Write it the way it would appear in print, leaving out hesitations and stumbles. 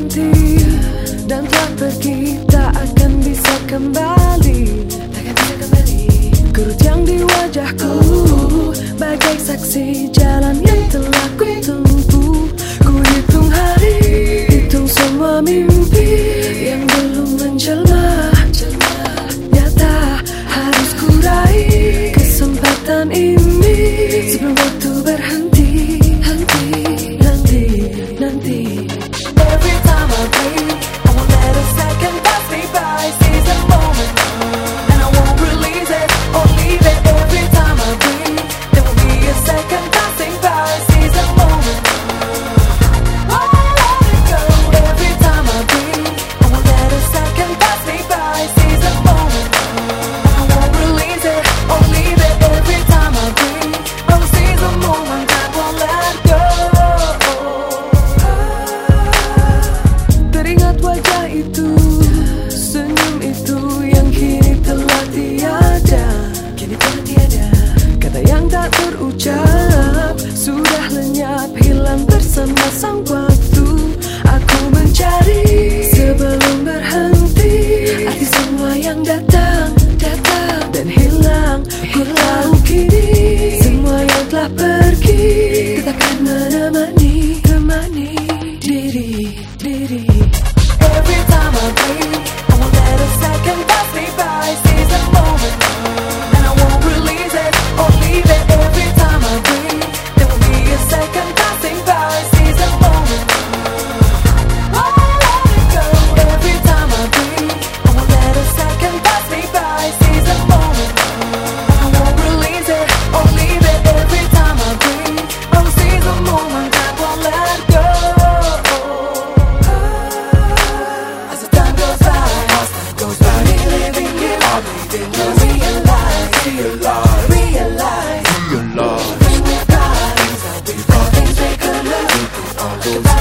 berhenti dan telah pergi, tak akan bisa kembali. Kerut yang di wajahku bagai saksi jalan yang telah ku tempuh. Ku hitung hari, hitung semua mimpi yang belum menjelma. Nyata harus ku raih kesempatan ini sebelum waktu berhenti. Nanti every time I breathe, I won't let a second pass me by. Seize the moment and I won't release it or leave it. Every time I breathe, there will be a second passing by. Seize the moment, oh, let it go. Every time I breathe, I won't let a second pass me by. Seize the moment and I won't release it or leave it. Every time I breathe, oh, seize the moment and won't let go. Teringat wajah itu, senyum itu yang kini telah tiada. Kata yang tak terucap sudah lenyap, hilang bersama sang waktu. Aku mencari sebelum berhenti arti semua yang datang dan hilang. Ku tahu kini semua yang telah pergi tetapkan menemani diri. Every time I breathe, I won't let a second pass me by. Seize the moment and I won't release it or leave it. Every time I breathe, there will be a second passing by. Seize the moment, oh, let it go. Every time I breathe, I won't let a second pass me by. Seize the moment and I won't release it or leave it. Every time I breathe, oh, seize the moment and won't let go. Realize when we've got things that we thought things we could lose.